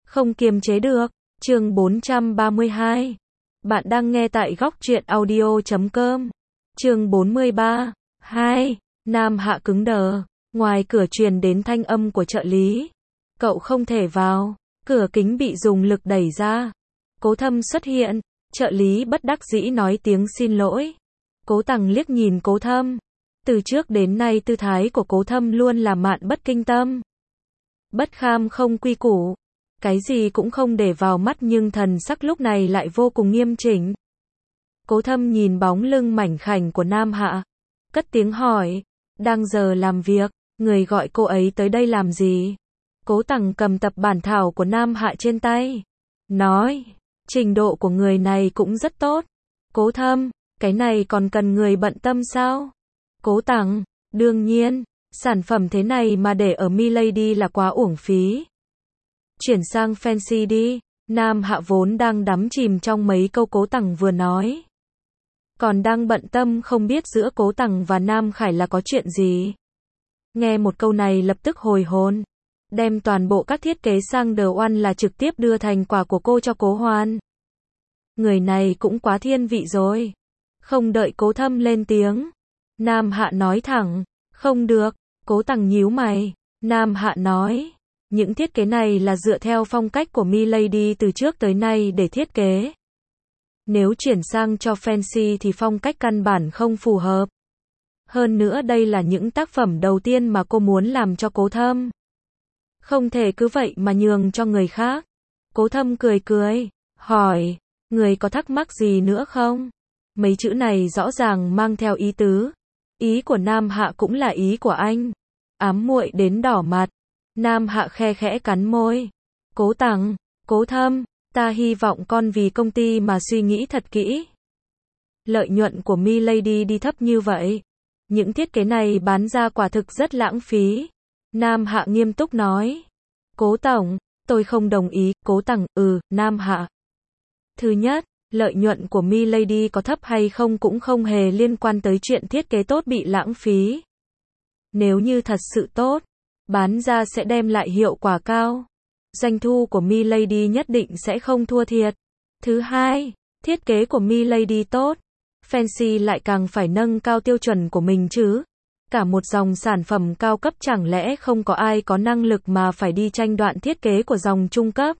Không kiềm chế được. Chương 432. Bạn đang nghe tại góc truyện audio.com. Chương 43. 2. Nam Hạ cứng đờ. Ngoài cửa truyền đến thanh âm của trợ lý. Cậu không thể vào. Cửa kính bị dùng lực đẩy ra. Cố Thâm xuất hiện. Trợ lý bất đắc dĩ nói tiếng xin lỗi. Cố Tằng liếc nhìn Cố Thâm. Từ trước đến nay tư thái của Cố Thâm luôn là mạn bất kinh tâm. Bất kham không quy củ. Cái gì cũng không để vào mắt, nhưng thần sắc lúc này lại vô cùng nghiêm chỉnh. Cố Thâm nhìn bóng lưng mảnh khảnh của Nam Hạ. Cất tiếng hỏi. Đang giờ làm việc, người gọi cô ấy tới đây làm gì? Cố Tằng cầm tập bản thảo của Nam Hạ trên tay. Nói. Trình độ của người này cũng rất tốt. Cố Thâm, cái này còn cần người bận tâm sao? Cố Tằng, đương nhiên. Sản phẩm thế này mà để ở Milady là quá uổng phí. Chuyển sang Fancy đi. Nam Hạ vốn đang đắm chìm trong mấy câu Cố Tằng vừa nói. Còn đang bận tâm không biết giữa Cố Tằng và Nam Khải là có chuyện gì. Nghe một câu này lập tức hồi hồn. Đem toàn bộ các thiết kế sang The One là trực tiếp đưa thành quả của cô cho Cố Hoan. Người này cũng quá thiên vị rồi. Không đợi Cố Thâm lên tiếng. Nam Hạ nói thẳng. Không được. Cố Tằng nhíu mày. Nam Hạ nói. Những thiết kế này là dựa theo phong cách của Milady từ trước tới nay để thiết kế. Nếu chuyển sang cho Fancy thì phong cách căn bản không phù hợp. Hơn nữa đây là những tác phẩm đầu tiên mà cô muốn làm cho Cố Thâm. Không thể cứ vậy mà nhường cho người khác. Cố Thâm cười cười. Hỏi. Người có thắc mắc gì nữa không? Mấy chữ này rõ ràng mang theo ý tứ. Ý của Nam Hạ cũng là ý của anh. Ám muội đến đỏ mặt. Nam Hạ khe khẽ cắn môi. Cố Tằng, Cố Thâm, ta hy vọng con vì công ty mà suy nghĩ thật kỹ. Lợi nhuận của Milady đi thấp như vậy. Những thiết kế này bán ra quả thực rất lãng phí. Nam Hạ nghiêm túc nói. Cố Tổng, tôi không đồng ý. Cố Tằng, Nam Hạ. Thứ nhất, lợi nhuận của Milady có thấp hay không cũng không hề liên quan tới chuyện thiết kế tốt bị lãng phí. Nếu như thật sự tốt, bán ra sẽ đem lại hiệu quả cao. Doanh thu của Milady nhất định sẽ không thua thiệt. Thứ hai, thiết kế của Milady tốt. Fancy lại càng phải nâng cao tiêu chuẩn của mình chứ. Cả một dòng sản phẩm cao cấp chẳng lẽ không có ai có năng lực mà phải đi tranh đoạt thiết kế của dòng trung cấp.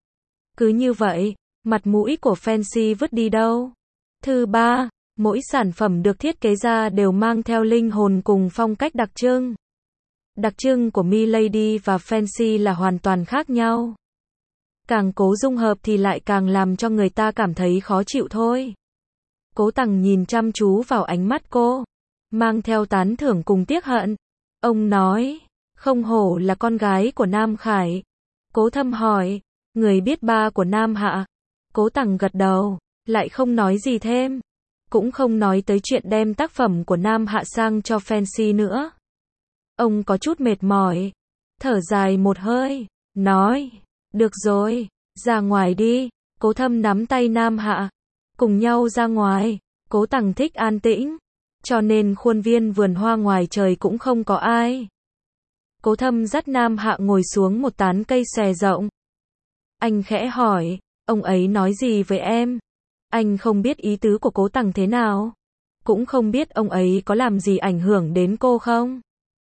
Cứ như vậy, mặt mũi của Fancy vứt đi đâu. Thứ ba, mỗi sản phẩm được thiết kế ra đều mang theo linh hồn cùng phong cách đặc trưng. Đặc trưng của Milady và Fancy là hoàn toàn khác nhau. Càng cố dung hợp thì lại càng làm cho người ta cảm thấy khó chịu thôi. Cố Tằng nhìn chăm chú vào ánh mắt cô, mang theo tán thưởng cùng tiếc hận. Ông nói, không hổ là con gái của Nam Khải. Cố Thâm hỏi, người biết ba của Nam Hạ? Cố Tằng gật đầu, lại không nói gì thêm. Cũng không nói tới chuyện đem tác phẩm của Nam Hạ sang cho Fancy nữa. Ông có chút mệt mỏi, thở dài một hơi, nói, được rồi, ra ngoài đi. Cố Thâm nắm tay Nam Hạ, cùng nhau ra ngoài. Cố Tằng thích an tĩnh, cho nên khuôn viên vườn hoa ngoài trời cũng không có ai. Cố Thâm dắt Nam Hạ ngồi xuống một tán cây xòe rộng. Anh khẽ hỏi, ông ấy nói gì với em? Anh không biết ý tứ của Cố Tằng thế nào, cũng không biết ông ấy có làm gì ảnh hưởng đến cô không?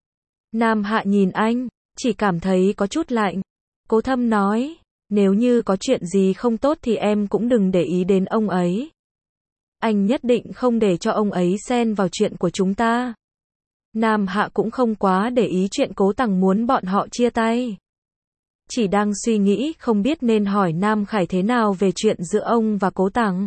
Nam Hạ nhìn anh, chỉ cảm thấy có chút lạnh. Cố Thâm nói, nếu như có chuyện gì không tốt thì em cũng đừng để ý đến ông ấy. Anh nhất định không để cho ông ấy xen vào chuyện của chúng ta. Nam Hạ cũng không quá để ý chuyện Cố Tằng muốn bọn họ chia tay. Chỉ đang suy nghĩ không biết nên hỏi Nam Khải thế nào về chuyện giữa ông và Cố Tằng.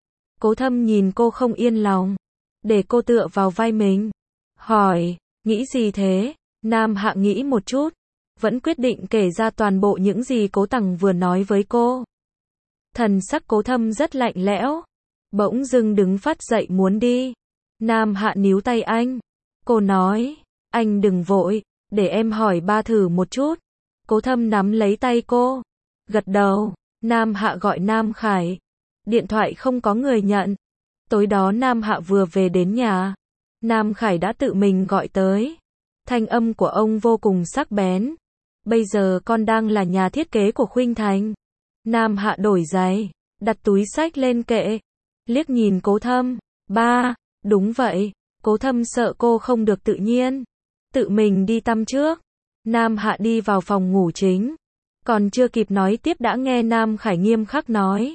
Cố Thâm nhìn cô không yên lòng, để cô tựa vào vai mình. Hỏi, nghĩ gì thế? Nam Hạ nghĩ một chút, vẫn quyết định kể ra toàn bộ những gì Cố Tằng vừa nói với cô. Thần sắc Cố Thâm rất lạnh lẽo, bỗng dưng đứng phát dậy muốn đi. Nam Hạ níu tay anh. Cô nói, anh đừng vội, để em hỏi ba thử một chút. Cố Thâm nắm lấy tay cô, gật đầu. Nam Hạ gọi Nam Khải. Điện thoại không có người nhận. Tối đó Nam Hạ vừa về đến nhà, Nam Khải đã tự mình gọi tới. Thanh âm của ông vô cùng sắc bén. Bây giờ con đang là nhà thiết kế của Khuynh Thành. Nam Hạ đổi giày, đặt túi xách lên kệ, liếc nhìn Cố Thâm. Ba, đúng vậy. Cố Thâm sợ cô không được tự nhiên, tự mình đi tắm trước. Nam Hạ đi vào phòng ngủ chính, còn chưa kịp nói tiếp đã nghe Nam Khải nghiêm khắc nói.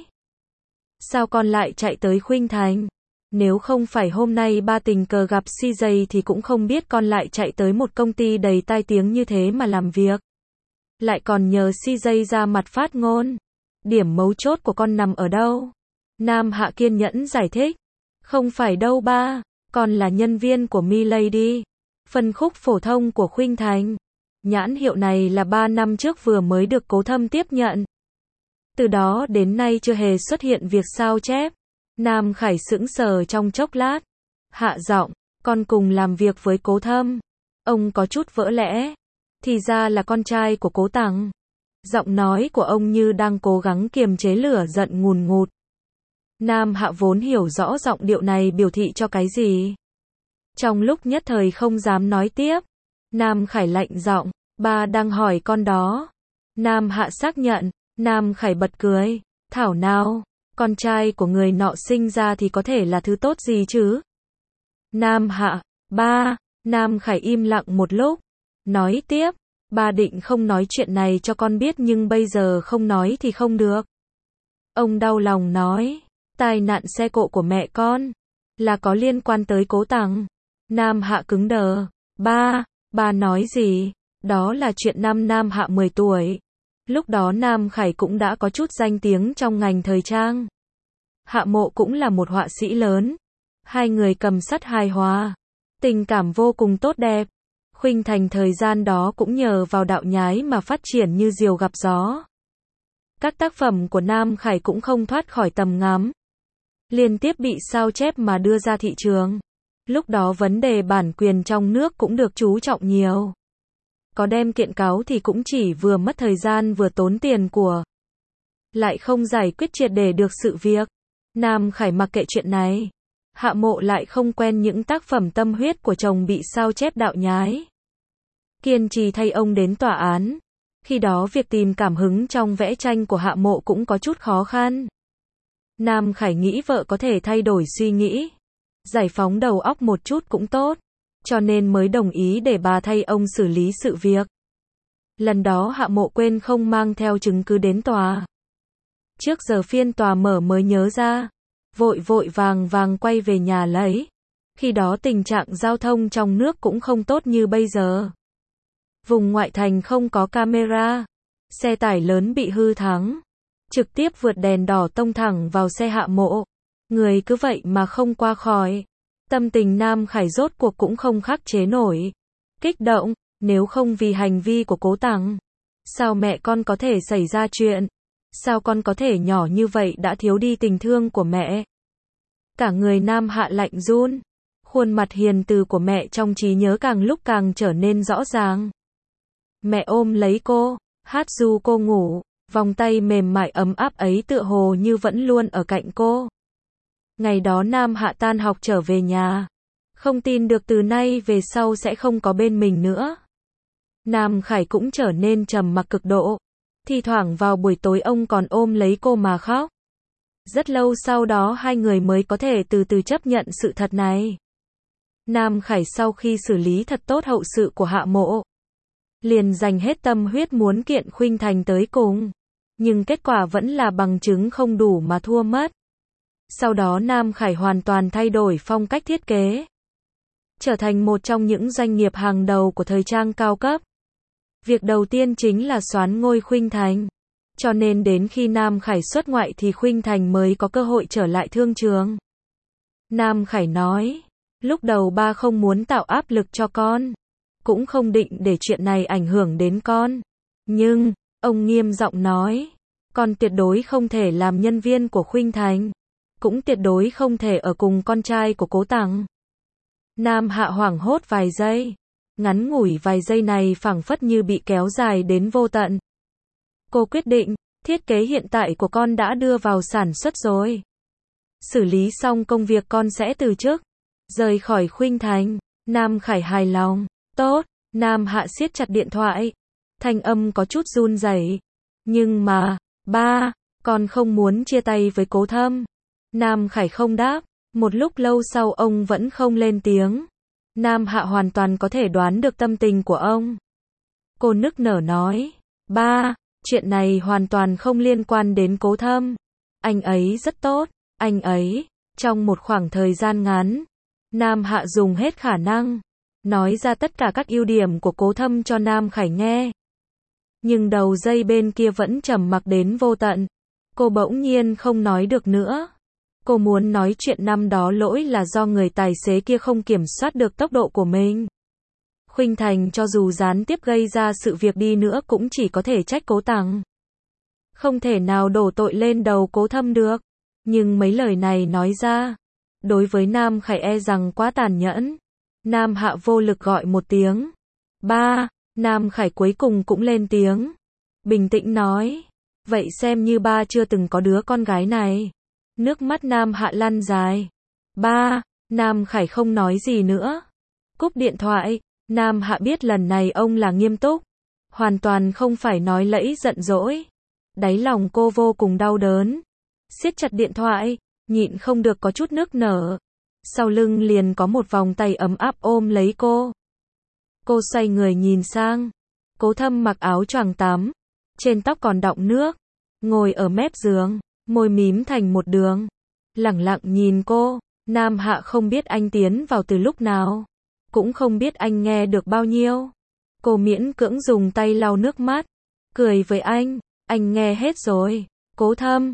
Sao con lại chạy tới Khuynh Thành? Nếu không phải hôm nay ba tình cờ gặp CJ thì cũng không biết con lại chạy tới một công ty đầy tai tiếng như thế mà làm việc. Lại còn nhờ CJ ra mặt phát ngôn. Điểm mấu chốt của con nằm ở đâu? Nam Hạ kiên nhẫn giải thích. Không phải đâu ba, con là nhân viên của Milady, phân khúc phổ thông của Khuynh Thành. Nhãn hiệu này là 3 năm trước vừa mới được Cố Thâm tiếp nhận. Từ đó đến nay chưa hề xuất hiện việc sao chép. Nam Khải sững sờ trong chốc lát. Hạ giọng, con cùng làm việc với Cố Thâm. Ông có chút vỡ lẽ. Thì ra là con trai của Cố Tằng. Giọng nói của ông như đang cố gắng kiềm chế lửa giận ngùn ngụt. Nam Hạ vốn hiểu rõ giọng điệu này biểu thị cho cái gì. Trong lúc nhất thời không dám nói tiếp. Nam Khải lạnh giọng, ba đang hỏi con đó. Nam Hạ xác nhận. Nam Khải bật cười. Thảo nào, con trai của người nọ sinh ra thì có thể là thứ tốt gì chứ? Nam Hạ, ba. Nam Khải im lặng một lúc. Nói tiếp, ba định không nói chuyện này cho con biết nhưng bây giờ không nói thì không được. Ông đau lòng nói, tai nạn xe cộ của mẹ con là có liên quan tới Cố Tằng. Nam Hạ cứng đờ. Ba nói gì? Đó là chuyện năm Nam Hạ 10 tuổi. Lúc đó Nam Khải cũng đã có chút danh tiếng trong ngành thời trang. Hạ Mộ cũng là một họa sĩ lớn. Hai người cầm sắt hài hòa. Tình cảm vô cùng tốt đẹp. Khuynh Thành thời gian đó cũng nhờ vào đạo nhái mà phát triển như diều gặp gió. Các tác phẩm của Nam Khải cũng không thoát khỏi tầm ngắm. Liên tiếp bị sao chép mà đưa ra thị trường. Lúc đó vấn đề bản quyền trong nước cũng được chú trọng nhiều. Có đem kiện cáo thì cũng chỉ vừa mất thời gian vừa tốn tiền của. Lại không giải quyết triệt để được sự việc. Nam Khải mặc kệ chuyện này. Hạ Mộ lại không quen những tác phẩm tâm huyết của chồng bị sao chép đạo nhái. Kiên trì thay ông đến tòa án. Khi đó việc tìm cảm hứng trong vẽ tranh của Hạ Mộ cũng có chút khó khăn. Nam Khải nghĩ vợ có thể thay đổi suy nghĩ, giải phóng đầu óc một chút cũng tốt, cho nên mới đồng ý để bà thay ông xử lý sự việc. Lần đó Hạ Mộ quên không mang theo chứng cứ đến tòa. Trước giờ phiên tòa mở mới nhớ ra, vội vàng quay về nhà lấy. Khi đó tình trạng giao thông trong nước cũng không tốt như bây giờ. Vùng ngoại thành không có camera, xe tải lớn bị hư thắng, trực tiếp vượt đèn đỏ tông thẳng vào xe Hạ Mộ. Người cứ vậy mà không qua khỏi. Tâm tình Nam Khải rốt cuộc cũng không khắc chế nổi. Kích động, nếu không vì hành vi của Cố Tằng, sao mẹ con có thể xảy ra chuyện? Sao con có thể nhỏ như vậy đã thiếu đi tình thương của mẹ? Cả người Nam Hạ lạnh run. Khuôn mặt hiền từ của mẹ trong trí nhớ càng lúc càng trở nên rõ ràng. Mẹ ôm lấy cô, hát ru cô ngủ, vòng tay mềm mại ấm áp ấy tựa hồ như vẫn luôn ở cạnh cô. Ngày đó Nam Hạ tan học trở về nhà, không tin được từ nay về sau sẽ không có bên mình nữa. Nam Khải cũng trở nên trầm mặc cực độ. Thi thoảng vào buổi tối ông còn ôm lấy cô mà khóc. Rất lâu sau đó hai người mới có thể từ từ chấp nhận sự thật này. Nam Khải sau khi xử lý thật tốt hậu sự của Hạ Mộ, liền dành hết tâm huyết muốn kiện Khuynh Thành tới cùng. Nhưng kết quả vẫn là bằng chứng không đủ mà thua mất. Sau đó Nam Khải hoàn toàn thay đổi phong cách thiết kế, trở thành một trong những doanh nghiệp hàng đầu của thời trang cao cấp. Việc đầu tiên chính là soán ngôi Khuynh Thành. Cho nên đến khi Nam Khải xuất ngoại thì Khuynh Thành mới có cơ hội trở lại thương trường. Nam Khải nói, lúc đầu ba không muốn tạo áp lực cho con, cũng không định để chuyện này ảnh hưởng đến con. Nhưng, ông nghiêm giọng nói, con tuyệt đối không thể làm nhân viên của Khuynh Thành, cũng tuyệt đối không thể ở cùng con trai của Cố Tằng. Nam Hạ hoảng hốt vài giây. Ngắn ngủi vài giây này phảng phất như bị kéo dài đến vô tận. Cô quyết định, thiết kế hiện tại của con đã đưa vào sản xuất rồi. Xử lý xong công việc con sẽ từ chức, rời khỏi Khuynh Thành. Nam Khải hài lòng. Tốt. Nam Hạ siết chặt điện thoại. Thanh âm có chút run rẩy. Nhưng mà, ba, con không muốn chia tay với Cố Thâm. Nam Khải không đáp. Một lúc lâu sau ông vẫn không lên tiếng. Nam Hạ hoàn toàn có thể đoán được tâm tình của ông. Cô nức nở nói, ba, chuyện này hoàn toàn không liên quan đến Cố Thâm. Anh ấy rất tốt, anh ấy, trong một khoảng thời gian ngắn, Nam Hạ dùng hết khả năng, nói ra tất cả các ưu điểm của Cố Thâm cho Nam Khải nghe. Nhưng đầu dây bên kia vẫn trầm mặc đến vô tận. Cô bỗng nhiên không nói được nữa. Cô muốn nói chuyện năm đó lỗi là do người tài xế kia không kiểm soát được tốc độ của mình. Khuynh Thành cho dù gián tiếp gây ra sự việc đi nữa cũng chỉ có thể trách Cố Tằng. Không thể nào đổ tội lên đầu Cố Thâm được. Nhưng mấy lời này nói ra, đối với Nam Khải e rằng quá tàn nhẫn. Nam Hạ vô lực gọi một tiếng. Ba, Nam Khải cuối cùng cũng lên tiếng. Bình tĩnh nói. Vậy xem như ba chưa từng có đứa con gái này. Nước mắt Nam Hạ lăn dài. Ba, Nam Khải không nói gì nữa. Cúp điện thoại, Nam Hạ biết lần này ông là nghiêm túc. Hoàn toàn không phải nói lẫy giận dỗi. Đáy lòng cô vô cùng đau đớn. Siết chặt điện thoại, nhịn không được có chút nức nở. Sau lưng liền có một vòng tay ấm áp ôm lấy cô. Cô xoay người nhìn sang. Cố Thâm mặc áo choàng tắm. Trên tóc còn đọng nước. Ngồi ở mép giường, môi mím thành một đường. Lẳng lặng nhìn cô. Nam Hạ không biết anh tiến vào từ lúc nào. Cũng không biết anh nghe được bao nhiêu. Cô miễn cưỡng dùng tay lau nước mắt. Cười với anh nghe hết rồi. Cố Thâm,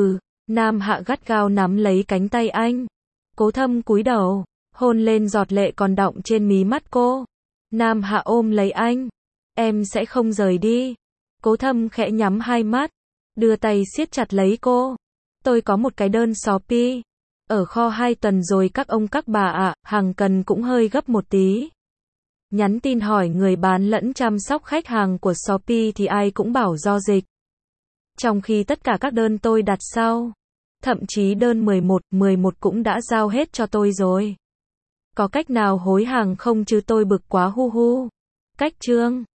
Nam Hạ gắt gao nắm lấy cánh tay anh. Cố Thâm cúi đầu, hôn lên giọt lệ còn đọng trên mí mắt cô. Nam Hạ ôm lấy anh. Em sẽ không rời đi. Cố Thâm khẽ nhắm hai mắt, đưa tay siết chặt lấy cô. Tôi có một cái đơn Shopee. Ở kho 2 tuần rồi các ông các bà ạ, hàng cần cũng hơi gấp một tí. Nhắn tin hỏi người bán lẫn chăm sóc khách hàng của Shopee thì ai cũng bảo do dịch. Trong khi tất cả các đơn tôi đặt sau, thậm chí đơn 11 cũng đã giao hết cho tôi rồi. Có cách nào hối hàng không chứ tôi bực quá hu hu. Cách chương